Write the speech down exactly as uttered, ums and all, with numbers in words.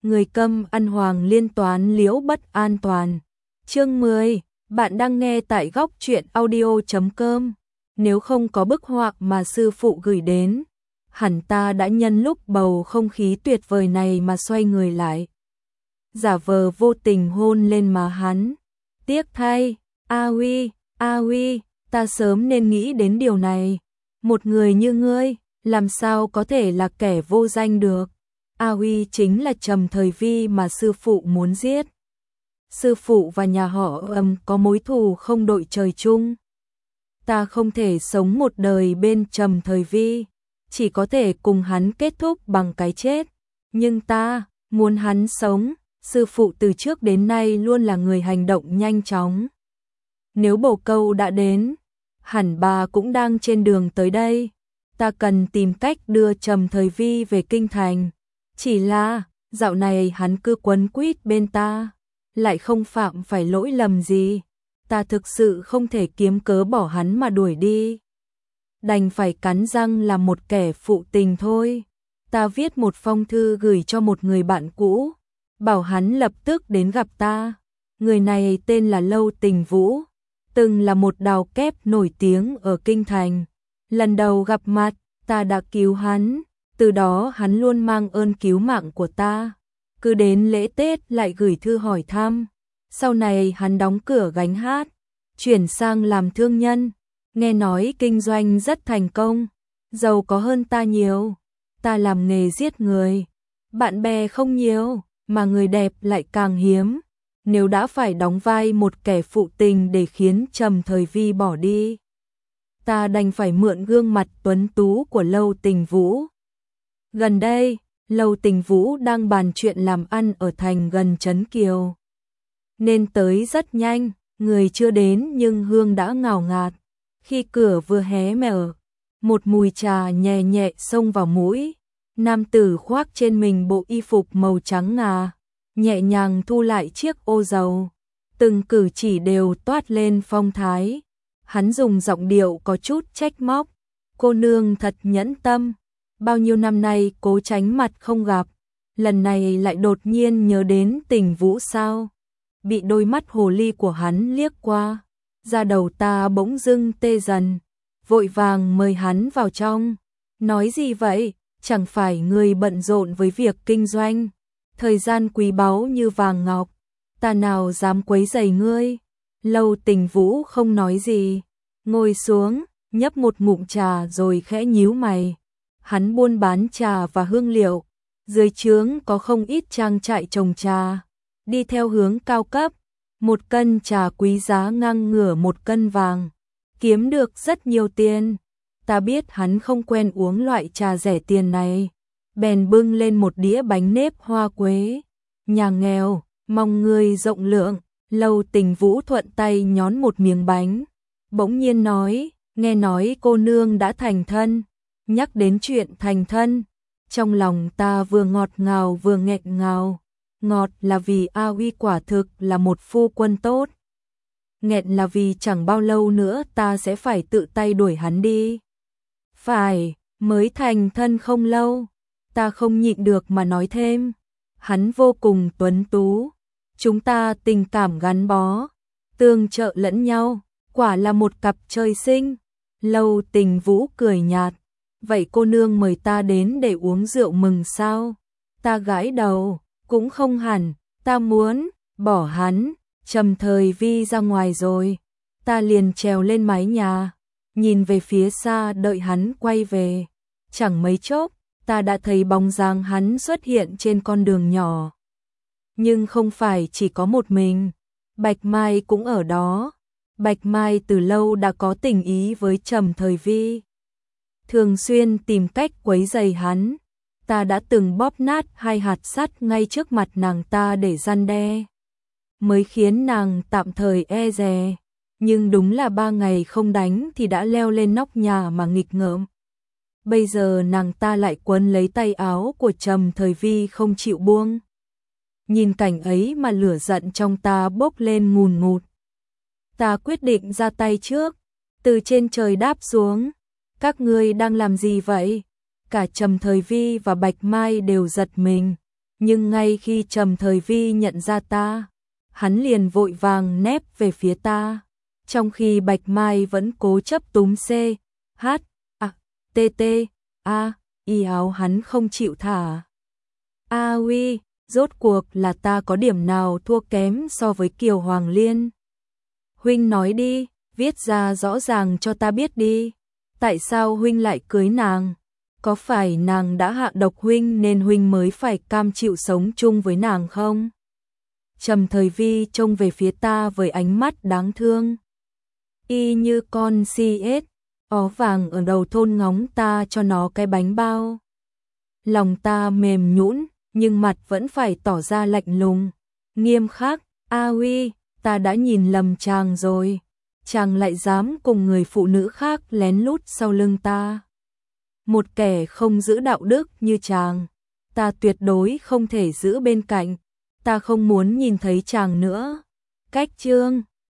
người câm ăn hoàng liên toán liễu bất an toàn. Chương mười, bạn đang nghe tại góc truyện audio chấm com. Nếu không có bức họa mà sư phụ gửi đến, hẳn ta đã nhân lúc bầu không khí tuyệt vời này mà xoay người lại, giả vờ vô tình hôn lên má hắn. Tiếc thay, A Huy, A Huy, ta sớm nên nghĩ đến điều này. Một người như ngươi, làm sao có thể là kẻ vô danh được? A Huy chính là Trầm Thời Vi mà sư phụ muốn giết. Sư phụ và nhà họ Ầm có mối thù không đội trời chung. Ta không thể sống một đời bên Trầm Thời Vi, chỉ có thể cùng hắn kết thúc bằng cái chết. Nhưng ta muốn hắn sống. Sư phụ từ trước đến nay luôn là người hành động nhanh chóng. Nếu bồ câu đã đến, hẳn bà cũng đang trên đường tới đây. Ta cần tìm cách đưa Trầm Thời Vi về kinh thành. Chỉ là, dạo này hắn cứ quấn quýt bên ta, lại không phạm phải lỗi lầm gì. Ta thực sự không thể kiếm cớ bỏ hắn mà đuổi đi. Đành phải cắn răng làm một kẻ phụ tình thôi. Ta viết một phong thư gửi cho một người bạn cũ, bảo hắn lập tức đến gặp ta. Người này tên là Lâu Tình Vũ, từng là một đào kép nổi tiếng ở kinh thành. Lần đầu gặp mặt, ta đã cứu hắn, từ đó hắn luôn mang ơn cứu mạng của ta. Cứ đến lễ Tết lại gửi thư hỏi thăm. Sau này hắn đóng cửa gánh hát, chuyển sang làm thương nhân. Nghe nói kinh doanh rất thành công, giàu có hơn ta nhiều. Ta làm nghề giết người, bạn bè không nhiều, mà người đẹp lại càng hiếm. Nếu đã phải đóng vai một kẻ phụ tình để khiến Trầm Thời Vi bỏ đi, ta đành phải mượn gương mặt tuấn tú của Lâu Tình Vũ. Gần đây, Lâu Tình Vũ đang bàn chuyện làm ăn ở thành gần Trấn Kiều, nên tới rất nhanh. Người chưa đến nhưng hương đã ngào ngạt. Khi cửa vừa hé mở, một mùi trà nhẹ nhẹ xông vào mũi. Nam tử khoác trên mình bộ y phục màu trắng ngà, nhẹ nhàng thu lại chiếc ô dầu, từng cử chỉ đều toát lên phong thái. Hắn dùng giọng điệu có chút trách móc: "Cô nương thật nhẫn tâm, bao nhiêu năm nay cố tránh mặt không gặp, lần này lại đột nhiên nhớ đến Tình Vũ sao?" Bị đôi mắt hồ ly của hắn liếc qua, da đầu ta bỗng dưng tê dần, vội vàng mời hắn vào trong. "Nói gì vậy? Chẳng phải ngươi bận rộn với việc kinh doanh, thời gian quý báu như vàng ngọc, ta nào dám quấy rầy ngươi." Lâu Tình Vũ không nói gì, ngồi xuống, nhấp một ngụm trà rồi khẽ nhíu mày. Hắn buôn bán trà và hương liệu, dưới trướng có không ít trang trại trồng trà, đi theo hướng cao cấp. Một cân trà quý giá ngang ngửa một cân vàng, kiếm được rất nhiều tiền. Ta biết hắn không quen uống loại trà rẻ tiền này, bèn bưng lên một đĩa bánh nếp hoa quế. "Nhà nghèo, mong ngươi rộng lượng." Lâu Tình Vũ thuận tay nhón một miếng bánh, bỗng nhiên nói: "Nghe nói cô nương đã thành thân." Nhắc đến chuyện thành thân, trong lòng ta vừa ngọt ngào vừa nghẹn ngào. Ngọt là vì A Huy quả thực là một phu quân tốt, nghẹn là vì chẳng bao lâu nữa ta sẽ phải tự tay đuổi hắn đi. Phải, mới thành thân không lâu, ta không nhịn được mà nói thêm. Hắn vô cùng tuấn tú, chúng ta tình cảm gắn bó, tương trợ lẫn nhau, quả là một cặp trời sinh. Lâu Tình Vũ cười nhạt: "Vậy cô nương mời ta đến để uống rượu mừng sao?" Ta gãi đầu: "Cũng không hẳn, ta muốn bỏ hắn." Trầm Thời Vi ra ngoài rồi, ta liền trèo lên mái nhà, nhìn về phía xa đợi hắn quay về. Chẳng mấy chốc, ta đã thấy bóng dáng hắn xuất hiện trên con đường nhỏ. Nhưng không phải chỉ có một mình, Bạch Mai cũng ở đó. Bạch Mai từ lâu đã có tình ý với Trầm Thời Vi, thường xuyên tìm cách quấy rầy hắn. Ta đã từng bóp nát hai hạt sắt ngay trước mặt nàng ta để răn đe, mới khiến nàng tạm thời e dè. Nhưng đúng là ba ngày không đánh thì đã leo lên nóc nhà mà nghịch ngợm. Bây giờ nàng ta lại quấn lấy tay áo của Trầm Thời Vi không chịu buông. Nhìn cảnh ấy mà lửa giận trong ta bốc lên ngùn ngụt. Ta quyết định ra tay trước, từ trên trời đáp xuống: "Các ngươi đang làm gì vậy?" Cả Trầm Thời Vi và Bạch Mai đều giật mình, nhưng ngay khi Trầm Thời Vi nhận ra ta, hắn liền vội vàng nép về phía ta, trong khi Bạch Mai vẫn cố chấp túm C, H, A, T, T, A, y áo hắn không chịu thả. A uy, rốt cuộc là ta có điểm nào thua kém so với Kiều Hoàng Liên? Huynh nói đi, viết ra rõ ràng cho ta biết đi. Tại sao huynh lại cưới nàng? Có phải nàng đã hạ độc huynh nên huynh mới phải cam chịu sống chung với nàng không? Trầm Thời Vi trông về phía ta với ánh mắt đáng thương. Y như con si ếch, ó vàng ở đầu thôn ngóng ta cho nó cái bánh bao. Lòng ta mềm nhũn, nhưng mặt vẫn phải tỏ ra lạnh lùng, nghiêm khắc. A uy, ta đã nhìn lầm chàng rồi. Chàng lại dám cùng người phụ nữ khác lén lút sau lưng ta. Một kẻ không giữ đạo đức như chàng, ta tuyệt đối không thể giữ bên cạnh. Ta không muốn nhìn thấy chàng nữa. Cách chương